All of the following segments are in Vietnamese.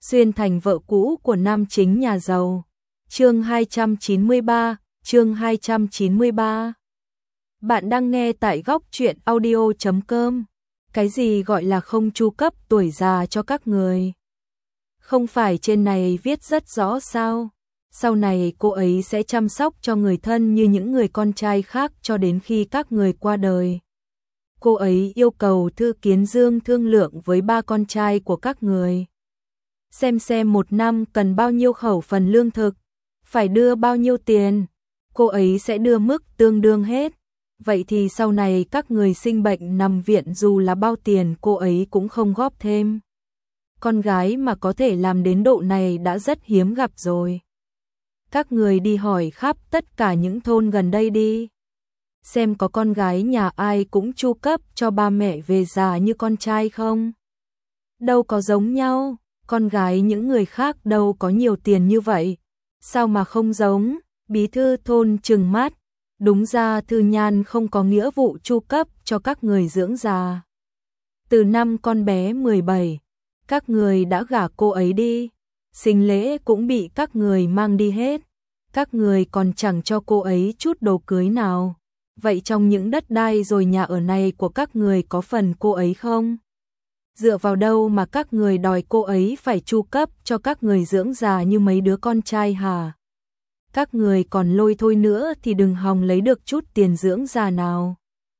xuyên thành vợ cũ của nam chính nhà giàu. Chương 293, chương 293. Bạn đang nghe tại góc truyện audio.com. Cái gì gọi là không chu cấp tuổi già cho các người? Không phải trên này viết rất rõ sao? Sau này cô ấy sẽ chăm sóc cho người thân như những người con trai khác cho đến khi các người qua đời. Cô ấy yêu cầu Thư Kiến Dương thương lượng với ba con trai của các người. Xem một năm cần bao nhiêu khẩu phần lương thực, phải đưa bao nhiêu tiền, cô ấy sẽ đưa mức tương đương hết. Vậy thì sau này các người sinh bệnh nằm viện dù là bao tiền cô ấy cũng không góp thêm. Con gái mà có thể làm đến độ này đã rất hiếm gặp rồi. Các người đi hỏi khắp tất cả những thôn gần đây đi. Xem có con gái nhà ai cũng chu cấp cho ba mẹ về già như con trai không? Đâu có giống nhau, con gái những người khác đâu có nhiều tiền như vậy. Sao mà không giống? Bí thư thôn trừng mắt. Đúng ra Thư Nhan không có nghĩa vụ chu cấp cho các người dưỡng già. Từ năm con bé 17, các người đã gả cô ấy đi. Sinh lễ cũng bị các người mang đi hết. Các người còn chẳng cho cô ấy chút đồ cưới nào. Vậy trong những đất đai rồi nhà ở này của các người có phần cô ấy không? Dựa vào đâu mà các người đòi cô ấy phải chu cấp cho các người dưỡng già như mấy đứa con trai hả? Các người còn lôi thôi nữa thì đừng hòng lấy được chút tiền dưỡng già nào.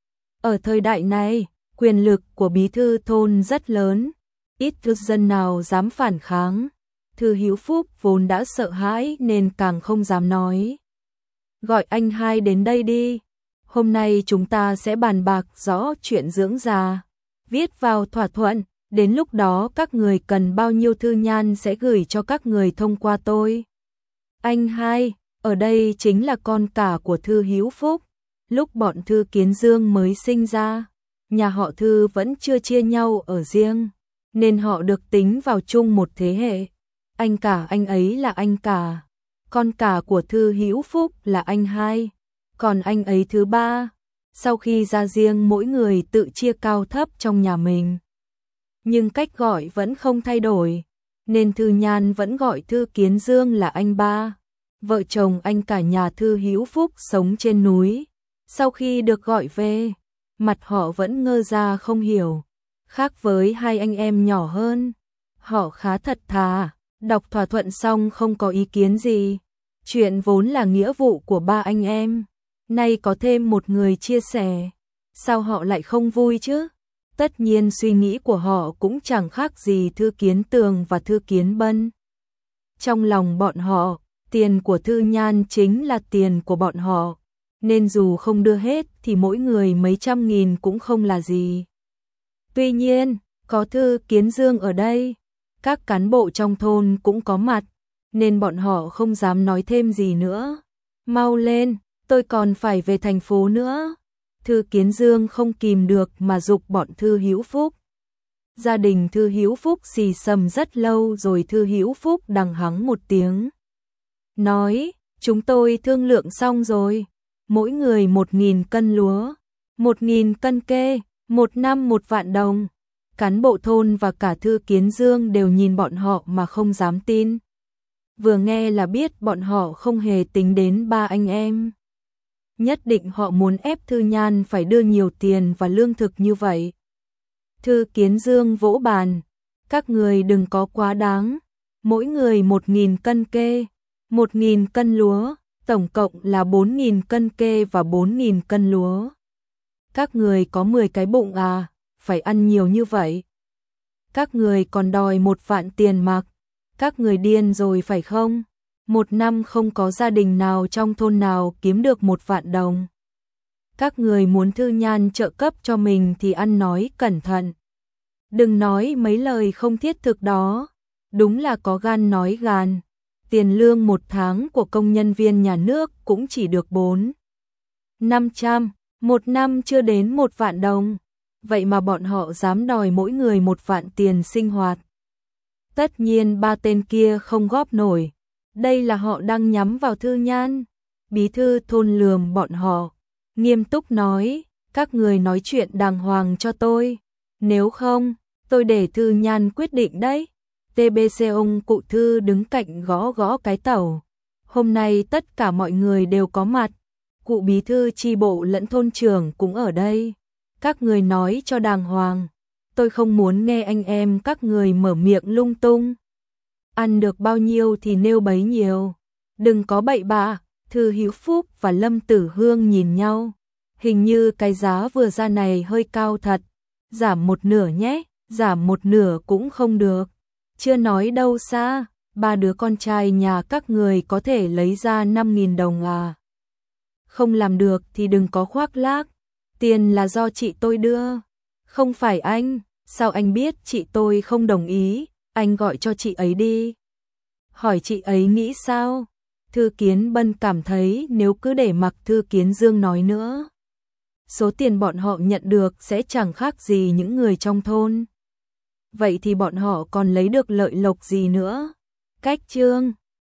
Ở thời đại này, quyền lực của bí thư thôn rất lớn, ít cư dân nào dám phản kháng. Thư Hữu Phúc vốn đã sợ hãi nên càng không dám nói. Gọi anh hai đến đây đi. Hôm nay chúng ta sẽ bàn bạc rõ chuyện dưỡng già. Viết vào thỏa thuận, đến lúc đó các người cần bao nhiêu Thư Nhan sẽ gửi cho các người thông qua tôi. Anh hai, ở đây chính là con cả của Thư Hữu Phúc. Lúc bọn Thư Kiến Dương mới sinh ra, nhà họ Thư vẫn chưa chia nhau ở riêng, nên họ được tính vào chung một thế hệ. Anh cả anh ấy là anh cả, con cả của Thư Hữu Phúc là anh hai, còn anh ấy thứ ba. Sau khi ra riêng mỗi người tự chia cao thấp trong nhà mình. Nhưng cách gọi vẫn không thay đổi, nên Thư Nhan vẫn gọi Thư Kiến Dương là anh ba. Vợ chồng anh cả nhà Thư Hữu Phúc sống trên núi. Sau khi được gọi về, mặt họ vẫn ngơ ra không hiểu. Khác với hai anh em nhỏ hơn, họ khá thật thà, đọc thỏa thuận xong không có ý kiến gì. Chuyện vốn là nghĩa vụ của ba anh em, nay có thêm một người chia sẻ, sao họ lại không vui chứ? Tất nhiên suy nghĩ của họ cũng chẳng khác gì Thư Kiến Tường và Thư Kiến Bân. Trong lòng bọn họ, tiền của Thư Nhan chính là tiền của bọn họ, nên dù không đưa hết thì mỗi người mấy trăm nghìn cũng không là gì. Tuy nhiên, có Thư Kiến Dương ở đây, các cán bộ trong thôn cũng có mặt, nên bọn họ không dám nói thêm gì nữa. Mau lên, tôi còn phải về thành phố nữa. Thư Kiến Dương không kìm được mà giục bọn Thư Hữu Phúc. Gia đình Thư Hữu Phúc xì xầm rất lâu rồi Thư Hữu Phúc đằng hắng một tiếng. Nói, chúng tôi thương lượng xong rồi. Mỗi người 1.000 cân lúa, 1.000 cân kê, một năm 1 vạn đồng. Cán bộ thôn và cả Thư Kiến Dương đều nhìn bọn họ mà không dám tin. Vừa nghe là biết bọn họ không hề tính đến ba anh em. Nhất định họ muốn ép Thư Nhan phải đưa nhiều tiền và lương thực như vậy. Thư Kiến Dương vỗ bàn. Các người đừng có quá đáng. Mỗi người 1.000 cân kê, 1.000 cân lúa, tổng cộng là 4.000 cân kê và 4.000 cân lúa. Các người có 10 cái bụng à, phải ăn nhiều như vậy. Các người còn đòi 1 vạn tiền mặc. Các người điên rồi phải không? Một năm không có gia đình nào trong thôn nào kiếm được 1 vạn đồng. Các người muốn Thư Nhan trợ cấp cho mình thì ăn nói cẩn thận. Đừng nói mấy lời không thiết thực đó. Đúng là có gan nói gan. Tiền lương 1 tháng của công nhân viên nhà nước cũng chỉ được 400-500, một năm chưa đến 1 vạn đồng. Vậy mà bọn họ dám đòi mỗi người 1 vạn tiền sinh hoạt. Tất nhiên ba tên kia không góp nổi. Đây là họ đang nhắm vào Thư Nhan. Bí thư thôn lườm bọn họ, nghiêm túc nói, các người nói chuyện đàng hoàng cho tôi. Nếu không, tôi để Thư Nhan quyết định đấy. TBC ông cụ Thư đứng cạnh gõ gõ cái tẩu. Hôm nay tất cả mọi người đều có mặt. Cụ bí thư chi bộ lẫn thôn trưởng cũng ở đây. Các người nói cho đàng hoàng. Tôi không muốn nghe anh em các người mở miệng lung tung. Ăn được bao nhiêu thì nêu bấy nhiêu. Đừng có bậy bạ. Thư Hữu Phúc và Lâm Tử Hương nhìn nhau. Hình như cái giá vừa ra này hơi cao thật. Giảm một nửa nhé. Giảm một nửa cũng không được. Chưa nói đâu xa. Ba đứa con trai nhà các người có thể lấy ra 5.000 đồng à. Không làm được thì đừng có khoác lác. Tiền là do chị tôi đưa. Không phải anh. Sao anh biết chị tôi không đồng ý? Anh gọi cho chị ấy đi. Hỏi chị ấy nghĩ sao? Thư Kiến Bân cảm thấy nếu cứ để mặc Thư Kiến Dương nói nữa, số tiền bọn họ nhận được sẽ chẳng khác gì những người trong thôn. Vậy thì bọn họ còn lấy được lợi lộc gì nữa? Cách chương